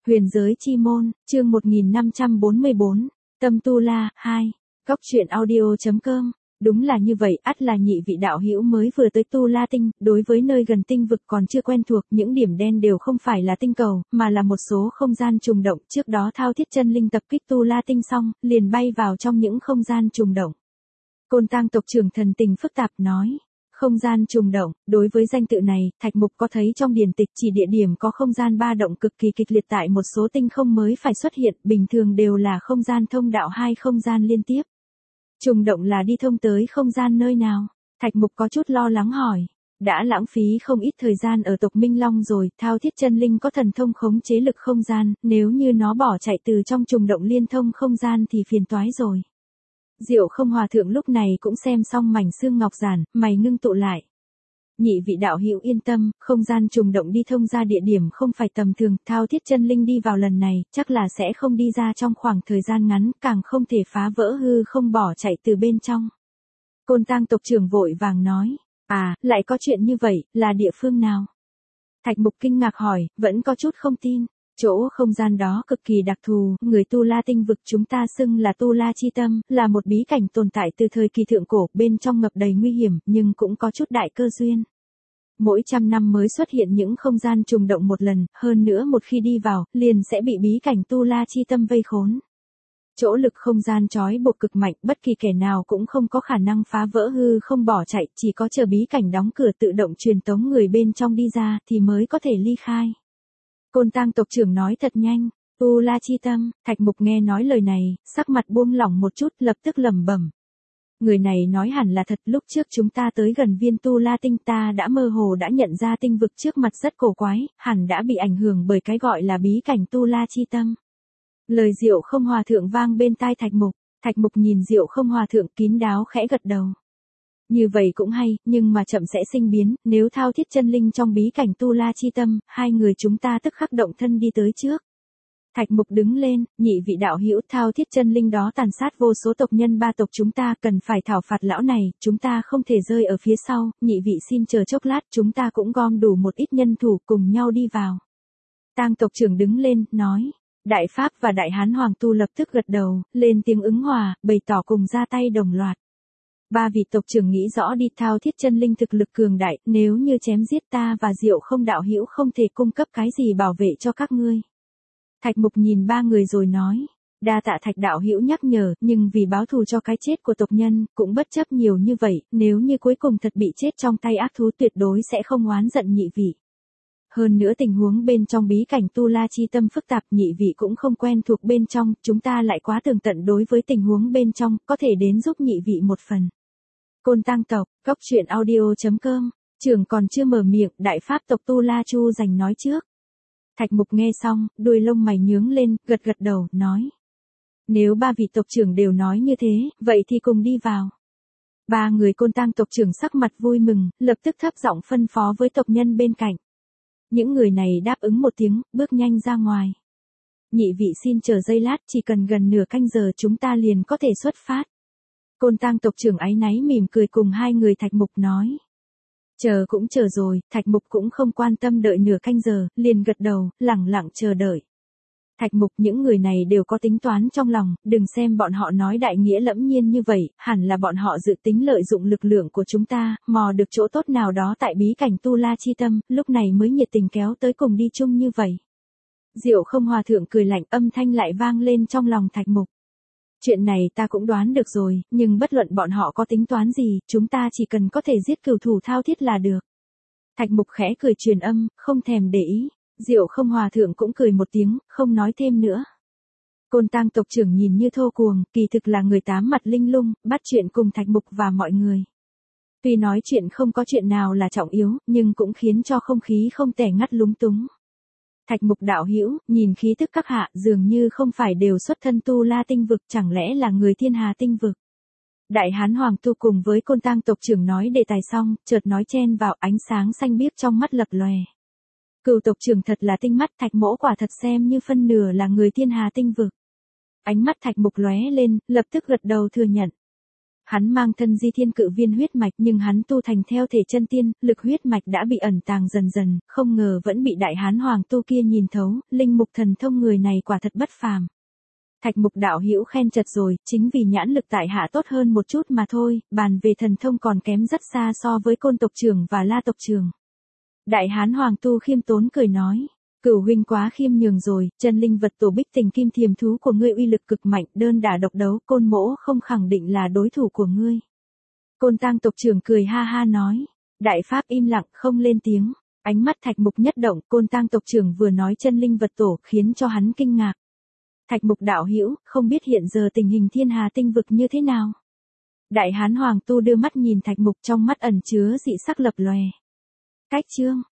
Huyền giới chi môn, chương 1544, Tâm Tu La, 2, Góc truyện audio.com. Đúng là như vậy, ắt là nhị vị đạo hữu mới vừa tới Tu La Tinh, đối với nơi gần tinh vực còn chưa quen thuộc, những điểm đen đều không phải là tinh cầu, mà là một số không gian trùng động, trước đó Thao Thiết Chân Linh tập kích Tu La Tinh xong, liền bay vào trong những không gian trùng động. Côn Tang tộc trưởng thần tình phức tạp nói. Không gian trùng động, đối với danh tự này, Thạch Mục có thấy trong điển tịch chỉ địa điểm có không gian ba động cực kỳ kịch liệt tại một số tinh không mới phải xuất hiện, bình thường đều là không gian thông đạo hai không gian liên tiếp. Trùng động là đi thông tới không gian nơi nào? Thạch Mục có chút lo lắng hỏi. Đã lãng phí không ít thời gian ở tộc Minh Long rồi, Thao Thiết Chân Linh có thần thông khống chế lực không gian, nếu như nó bỏ chạy từ trong trùng động liên thông không gian thì phiền toái rồi. Diệu Không Hòa thượng lúc này cũng xem xong mảnh xương ngọc giản, mày ngưng tụ lại. Nhị vị đạo hữu yên tâm, không gian trùng động đi thông ra địa điểm không phải tầm thường, Thao Thiết Chân Linh đi vào lần này, chắc là sẽ không đi ra trong khoảng thời gian ngắn, càng không thể phá vỡ hư không bỏ chạy từ bên trong. Côn Tang tộc trưởng vội vàng nói, lại có chuyện như vậy, là địa phương nào? Thạch Mục kinh ngạc hỏi, vẫn có chút không tin. Chỗ không gian đó cực kỳ đặc thù, người Tu La Tinh vực chúng ta xưng là Tu La Chi Tâm, là một bí cảnh tồn tại từ thời kỳ thượng cổ, bên trong ngập đầy nguy hiểm, nhưng cũng có chút đại cơ duyên. Mỗi 100 năm mới xuất hiện những không gian trùng động một lần, hơn nữa một khi đi vào, liền sẽ bị bí cảnh Tu La Chi Tâm vây khốn. Chỗ lực không gian trói buộc cực mạnh, bất kỳ kẻ nào cũng không có khả năng phá vỡ hư không bỏ chạy, chỉ có chờ bí cảnh đóng cửa tự động truyền tống người bên trong đi ra, thì mới có thể ly khai. Côn Tang tộc trưởng nói thật nhanh, Tu La Chi Tâm, Thạch Mục nghe nói lời này, sắc mặt buông lỏng một chút, lập tức lẩm bẩm. Người này nói hẳn là thật, lúc trước chúng ta tới gần viên Tu La Tinh ta đã mơ hồ đã nhận ra tinh vực trước mặt rất cổ quái, hẳn đã bị ảnh hưởng bởi cái gọi là bí cảnh Tu La Chi Tâm. Lời Diệu Không Hòa thượng vang bên tai Thạch Mục nhìn Diệu Không Hòa thượng kín đáo khẽ gật đầu. Như vậy cũng hay, nhưng mà chậm sẽ sinh biến, nếu Thao Thiết Chân Linh trong bí cảnh Tu La Chi Tâm, hai người chúng ta tức khắc động thân đi tới trước. Thạch Mục đứng lên, nhị vị đạo hữu, Thao Thiết Chân Linh đó tàn sát vô số tộc nhân ba tộc chúng ta, cần phải thảo phạt lão này, chúng ta không thể rơi ở phía sau, nhị vị xin chờ chốc lát, chúng ta cũng gom đủ một ít nhân thủ cùng nhau đi vào. Tang tộc trưởng đứng lên, nói. Đại Pháp và Đại Hán Hoàng Tu lập tức gật đầu, lên tiếng ứng hòa, bày tỏ cùng ra tay đồng loạt. Ba vị tộc trưởng nghĩ rõ đi, Thao Thiết Chân Linh thực lực cường đại, nếu như chém giết ta và Diệu Không đạo hữu không thể cung cấp cái gì bảo vệ cho các ngươi. Thạch Mục nhìn ba người rồi nói, đa tạ Thạch đạo hữu nhắc nhở, nhưng vì báo thù cho cái chết của tộc nhân, cũng bất chấp nhiều như vậy, nếu như cuối cùng thật bị chết trong tay ác thú tuyệt đối sẽ không oán giận nhị vị. Hơn nữa tình huống bên trong bí cảnh Tu La Chi Tâm phức tạp, nhị vị cũng không quen thuộc bên trong, chúng ta lại quá tường tận đối với tình huống bên trong, có thể đến giúp nhị vị một phần. Côn Tang tộc, Góc truyện audio.com, trưởng còn chưa mở miệng, Đại Pháp tộc Tu La Chu giành nói trước. Thạch Mục nghe xong, đuôi lông mày nhướng lên, gật gật đầu, nói. Nếu ba vị tộc trưởng đều nói như thế, vậy thì cùng đi vào. Ba người Côn Tang tộc trưởng sắc mặt vui mừng, lập tức thấp giọng phân phó với tộc nhân bên cạnh. Những người này đáp ứng một tiếng, bước nhanh ra ngoài. Nhị vị xin chờ giây lát, chỉ cần gần nửa canh giờ chúng ta liền có thể xuất phát. Côn Tang tộc trưởng áy náy mỉm cười cùng hai người Thạch Mục nói. Chờ cũng chờ rồi, Thạch Mục cũng không quan tâm đợi nửa canh giờ, liền gật đầu, lẳng lặng chờ đợi. Thạch Mục, những người này đều có tính toán trong lòng, đừng xem bọn họ nói đại nghĩa lẫm nhiên như vậy, hẳn là bọn họ dự tính lợi dụng lực lượng của chúng ta, mò được chỗ tốt nào đó tại bí cảnh Tu La Chi Tâm, lúc này mới nhiệt tình kéo tới cùng đi chung như vậy. Diệu Không Hòa thượng cười lạnh, âm thanh lại vang lên trong lòng Thạch Mục. Chuyện này ta cũng đoán được rồi, nhưng bất luận bọn họ có tính toán gì, chúng ta chỉ cần có thể giết cửu thủ Thao Thiết là được. Thạch Mục khẽ cười truyền âm, không thèm để ý. Diệu Không Hòa thượng cũng cười một tiếng, không nói thêm nữa. Côn Tang tộc trưởng nhìn như thô cuồng, kỳ thực là người tám mặt linh lung, bắt chuyện cùng Thạch Mục và mọi người. Tuy nói chuyện không có chuyện nào là trọng yếu, nhưng cũng khiến cho không khí không tẻ ngắt lúng túng. Thạch Mục đạo hữu, nhìn khí tức các hạ, dường như không phải đều xuất thân Tu La Tinh vực, chẳng lẽ là người Thiên Hà Tinh vực. Đại Hán Hoàng Tu cùng với Côn Tang tộc trưởng nói đề tài xong, chợt nói chen vào, ánh sáng xanh biếc trong mắt lập lòe. Cửu tộc trưởng thật là tinh mắt, Thạch mỗ quả thật xem như phân nửa là người Thiên Hà Tinh vực. Ánh mắt Thạch Mục lóe lên, lập tức gật đầu thừa nhận. Hắn mang thân di thiên cự viên huyết mạch nhưng hắn tu thành theo thể chân tiên, lực huyết mạch đã bị ẩn tàng dần dần, không ngờ vẫn bị đại hán hoàng tu kia nhìn thấu, linh mục thần thông người này quả thật bất phàm. Thạch Mục đạo hữu khen chật rồi, chính vì nhãn lực tại hạ tốt hơn một chút mà thôi, bàn về thần thông còn kém rất xa so với Côn tộc trưởng và La tộc trưởng. Đại hán hoàng tu khiêm tốn cười nói. Cửu huynh quá khiêm nhường rồi, chân linh vật tổ bích tình kim thiềm thú của ngươi uy lực cực mạnh, đơn đả độc đấu, Côn mỗ không khẳng định là đối thủ của ngươi. Côn Tang tộc trưởng cười ha ha nói. Đại pháp im lặng không lên tiếng, ánh mắt Thạch Mục nhất động, Côn Tang tộc trưởng vừa nói chân linh vật tổ khiến cho hắn kinh ngạc. Thạch Mục đạo hữu, không biết hiện giờ tình hình thiên hà tinh vực như thế nào? Đại hán hoàng tu đưa mắt nhìn Thạch Mục, trong mắt ẩn chứa dị sắc lập lòe. Cách chương